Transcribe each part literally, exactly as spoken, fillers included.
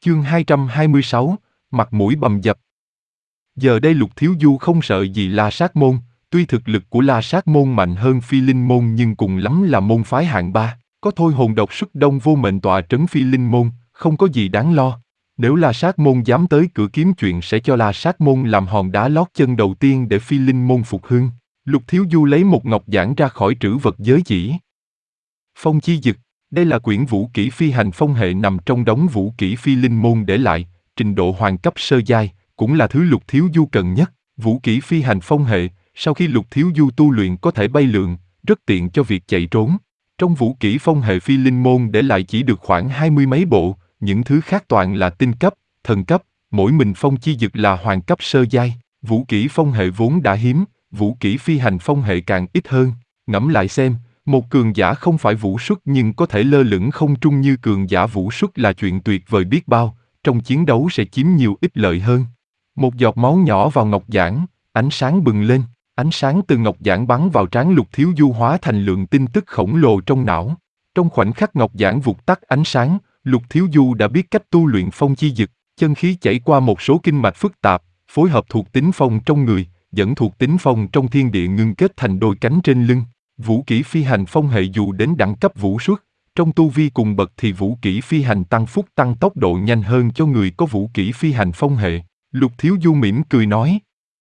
Chương hai trăm hai mươi sáu, mặt mũi bầm dập. Giờ đây Lục Thiếu Du không sợ gì La Sát Môn, tuy thực lực của La Sát Môn mạnh hơn Phi Linh Môn nhưng cùng lắm là môn phái hạng ba, có thôi hồn độc xuất đông vô mệnh tọa trấn Phi Linh Môn, không có gì đáng lo. Nếu La Sát Môn dám tới cửa kiếm chuyện sẽ cho La Sát Môn làm hòn đá lót chân đầu tiên để Phi Linh Môn phục hưng. Lục Thiếu Du lấy một ngọc giản ra khỏi trữ vật giới chỉ. Phong chi dực, đây là quyển vũ kỹ phi hành phong hệ nằm trong đống vũ kỹ Phi Linh Môn để lại, trình độ hoàng cấp sơ giai, cũng là thứ Lục Thiếu Du cần nhất. Vũ kỹ phi hành phong hệ, sau khi Lục Thiếu Du tu luyện có thể bay lượn, rất tiện cho việc chạy trốn. Trong vũ kỹ phong hệ Phi Linh Môn để lại chỉ được khoảng hai mươi mấy bộ, những thứ khác toàn là tinh cấp, thần cấp, mỗi mình phong chi dực là hoàng cấp sơ giai. Vũ kỹ phong hệ vốn đã hiếm, vũ kỹ phi hành phong hệ càng ít hơn. Ngẫm lại xem, một cường giả không phải vũ xuất nhưng có thể lơ lửng không trung như cường giả vũ xuất là chuyện tuyệt vời biết bao, trong chiến đấu sẽ chiếm nhiều ích lợi hơn. Một giọt máu nhỏ vào ngọc giản, ánh sáng bừng lên, ánh sáng từ ngọc giản bắn vào trán Lục Thiếu Du hóa thành lượng tin tức khổng lồ trong não. Trong khoảnh khắc ngọc giản vụt tắt ánh sáng, Lục Thiếu Du đã biết cách tu luyện phong chi dực, chân khí chảy qua một số kinh mạch phức tạp, phối hợp thuộc tính phong trong người, dẫn thuộc tính phong trong thiên địa ngưng kết thành đôi cánh trên lưng. Vũ kỹ phi hành phong hệ dù đến đẳng cấp vũ xuất, trong tu vi cùng bậc thì vũ kỹ phi hành tăng phúc tăng tốc độ nhanh hơn cho người có vũ kỹ phi hành phong hệ. Lục Thiếu Du mỉm cười nói.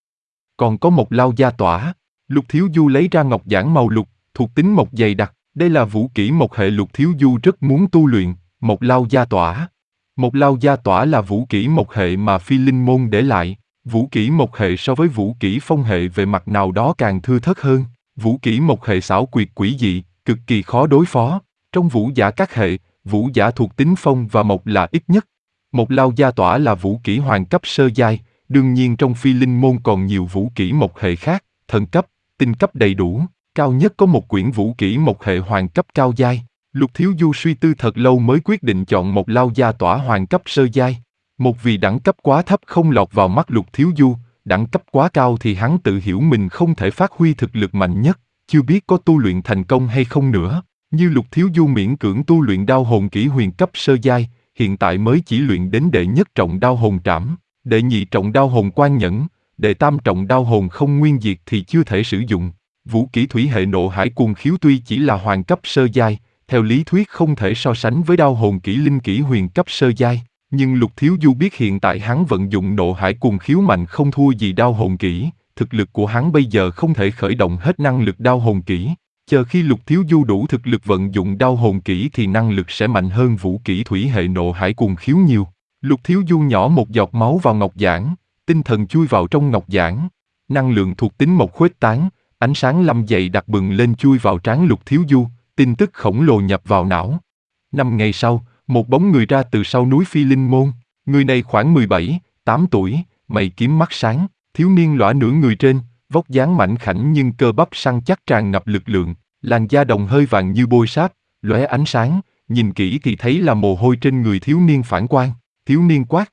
Còn có một lao gia tỏa. Lục Thiếu Du lấy ra ngọc giản màu lục, thuộc tính mộc dày đặc. Đây là vũ kỹ mộc hệ Lục Thiếu Du rất muốn tu luyện, một lao gia tỏa. Một lao gia tỏa là vũ kỹ mộc hệ mà Phi Linh Môn để lại. Vũ kỹ mộc hệ so với vũ kỹ phong hệ về mặt nào đó càng thưa thớt hơn. Vũ kỹ mộc hệ xảo quyệt quỷ dị, cực kỳ khó đối phó. Trong vũ giả các hệ, vũ giả thuộc tính phong và mộc là ít nhất. Một lao gia tỏa là vũ kỹ hoàng cấp sơ giai, đương nhiên trong Phi Linh Môn còn nhiều vũ kỹ mộc hệ khác, thần cấp, tinh cấp đầy đủ, cao nhất có một quyển vũ kỹ mộc hệ hoàng cấp cao giai. Lục Thiếu Du suy tư thật lâu mới quyết định chọn một lao gia tỏa hoàng cấp sơ giai. Một vì đẳng cấp quá thấp không lọt vào mắt Lục Thiếu Du, đẳng cấp quá cao thì hắn tự hiểu mình không thể phát huy thực lực mạnh nhất, chưa biết có tu luyện thành công hay không nữa. Như Lục Thiếu Du miễn cưỡng tu luyện đao hồn kỹ huyền cấp sơ giai, hiện tại mới chỉ luyện đến đệ nhất trọng đao hồn trảm, đệ nhị trọng đao hồn quan nhẫn, đệ tam trọng đao hồn không nguyên diệt thì chưa thể sử dụng. Vũ kỹ thủy hệ nộ hải cuồng khiếu tuy chỉ là hoàng cấp sơ giai, theo lý thuyết không thể so sánh với đao hồn kỹ linh kỹ huyền cấp sơ giai, nhưng Lục Thiếu Du biết hiện tại hắn vận dụng nộ hải cuồng khiếu mạnh không thua gì đao hồn kỹ, thực lực của hắn bây giờ không thể khởi động hết năng lực đao hồn kỹ. Chờ khi Lục Thiếu Du đủ thực lực vận dụng đao hồn kỹ thì năng lực sẽ mạnh hơn vũ kỹ thủy hệ nộ hải cuồng khiếu nhiều. Lục Thiếu Du nhỏ một giọt máu vào ngọc giản, tinh thần chui vào trong ngọc giản, năng lượng thuộc tính mộc khuếch tán, ánh sáng lâm dậy đặc bừng lên chui vào trán Lục Thiếu Du, tin tức khổng lồ nhập vào não. Năm ngày sau, một bóng người ra từ sau núi Phi Linh Môn, người này khoảng mười bảy, tám tuổi, mày kiếm mắt sáng, thiếu niên lõa nửa người trên, vóc dáng mảnh khảnh nhưng cơ bắp săn chắc tràn ngập lực lượng, làn da đồng hơi vàng như bôi sáp, lóe ánh sáng, nhìn kỹ thì thấy là mồ hôi trên người thiếu niên phản quang. Thiếu niên quát.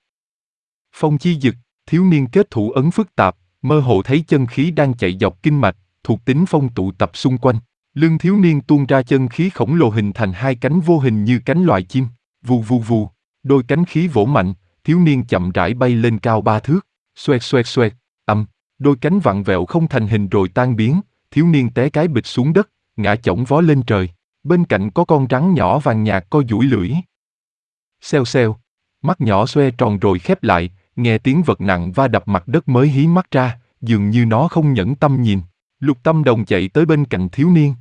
Phong chi dực, thiếu niên kết thủ ấn phức tạp, mơ hồ thấy chân khí đang chạy dọc kinh mạch, thuộc tính phong tụ tập xung quanh. Lưng thiếu niên tuôn ra chân khí khổng lồ hình thành hai cánh vô hình như cánh loài chim, vù vù vù, đôi cánh khí vỗ mạnh, thiếu niên chậm rãi bay lên cao ba thước, xoẹt xoẹt xoẹt, ầm, đôi cánh vặn vẹo không thành hình rồi tan biến, thiếu niên té cái bịch xuống đất, ngã chổng vó lên trời, bên cạnh có con rắn nhỏ vàng nhạt co duỗi lưỡi. Xèo xèo, mắt nhỏ xoe tròn rồi khép lại, nghe tiếng vật nặng va đập mặt đất mới hí mắt ra, dường như nó không nhẫn tâm nhìn. Lục Tâm Đồng chạy tới bên cạnh thiếu niên.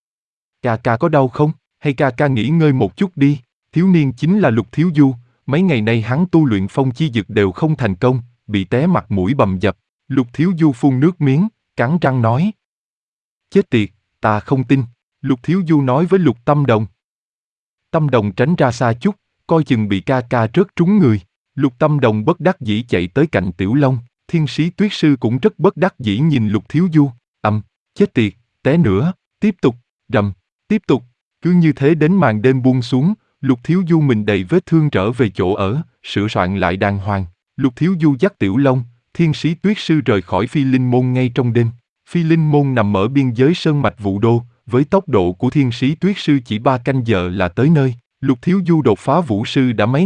Ca ca có đau không? Hay ca ca nghỉ ngơi một chút đi? Thiếu niên chính là Lục Thiếu Du, mấy ngày nay hắn tu luyện phong chi dực đều không thành công, bị té mặt mũi bầm dập. Lục Thiếu Du phun nước miếng, cắn răng nói. Chết tiệt, ta không tin. Lục Thiếu Du nói với Lục Tâm Đồng. Tâm Đồng tránh ra xa chút, coi chừng bị ca ca rớt trúng người. Lục Tâm Đồng bất đắc dĩ chạy tới cạnh Tiểu Long, Thiên Sĩ Tuyết Sư cũng rất bất đắc dĩ nhìn Lục Thiếu Du. Ầm, chết tiệt, té nữa, tiếp tục, rầm, tiếp tục, cứ như thế đến màn đêm buông xuống, Lục Thiếu Du mình đầy vết thương trở về chỗ ở, sửa soạn lại đàng hoàng. Lục Thiếu Du dắt Tiểu Long, Thiên Sĩ Tuyết Sư rời khỏi Phi Linh Môn ngay trong đêm. Phi Linh Môn nằm ở biên giới sơn mạch Vũ Đô, với tốc độ của Thiên Sĩ Tuyết Sư chỉ ba canh giờ là tới nơi. Lục Thiếu Du đột phá Vũ Sư đã mấy ngày,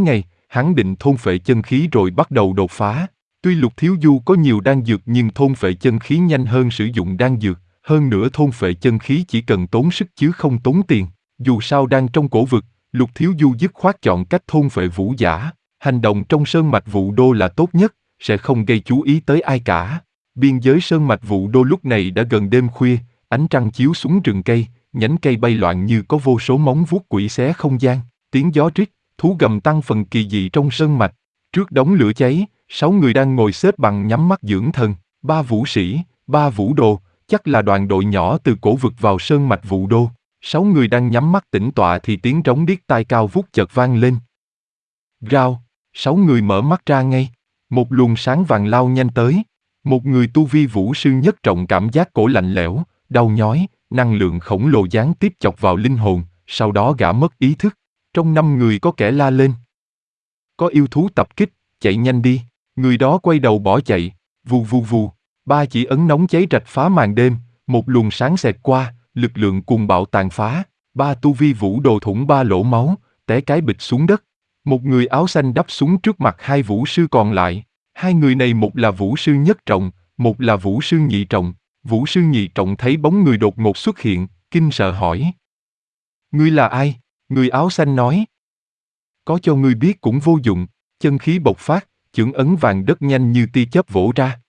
hắn định thôn phệ chân khí rồi bắt đầu đột phá. Tuy Lục Thiếu Du có nhiều đan dược nhưng thôn phệ chân khí nhanh hơn sử dụng đan dược, hơn nữa thôn phệ chân khí chỉ cần tốn sức chứ không tốn tiền. Dù sao đang trong cổ vực, Lục Thiếu Du dứt khoát chọn cách thôn phệ vũ giả, hành động trong sơn mạch Vũ Đô là tốt nhất, sẽ không gây chú ý tới ai cả. Biên giới sơn mạch Vũ Đô lúc này đã gần đêm khuya, ánh trăng chiếu xuống rừng cây, nhánh cây bay loạn như có vô số móng vuốt quỷ xé không gian, tiếng gió rít, thú gầm tăng phần kỳ dị trong sơn mạch. Trước đống lửa cháy, sáu người đang ngồi xếp bằng nhắm mắt dưỡng thần, ba vũ sĩ, ba vũ đồ, chắc là đoàn đội nhỏ từ cổ vực vào sơn mạch Vũ Đô. Sáu người đang nhắm mắt tĩnh tọa thì tiếng trống điếc tai cao vút chợt vang lên. Rao, sáu người mở mắt ra ngay, một luồng sáng vàng lao nhanh tới. Một người tu vi vũ sư nhất trọng cảm giác cổ lạnh lẽo, đau nhói, năng lượng khổng lồ gián tiếp chọc vào linh hồn, sau đó gã mất ý thức. Trong năm người có kẻ la lên. Có yêu thú tập kích, chạy nhanh đi. Người đó quay đầu bỏ chạy, vù vù vù. Ba chỉ ấn nóng cháy rạch phá màn đêm, một luồng sáng xẹt qua, lực lượng cuồng bạo tàn phá. Ba tu vi vũ đồ thủng ba lỗ máu, té cái bịch xuống đất. Một người áo xanh đắp súng trước mặt hai vũ sư còn lại. Hai người này một là vũ sư nhất trọng, một là vũ sư nhị trọng. Vũ sư nhị trọng thấy bóng người đột ngột xuất hiện, kinh sợ hỏi. Ngươi là ai? Người áo xanh nói. Có cho ngươi biết cũng vô dụng, chân khí bộc phát, chưởng ấn vàng đất nhanh như tia chớp vỗ ra.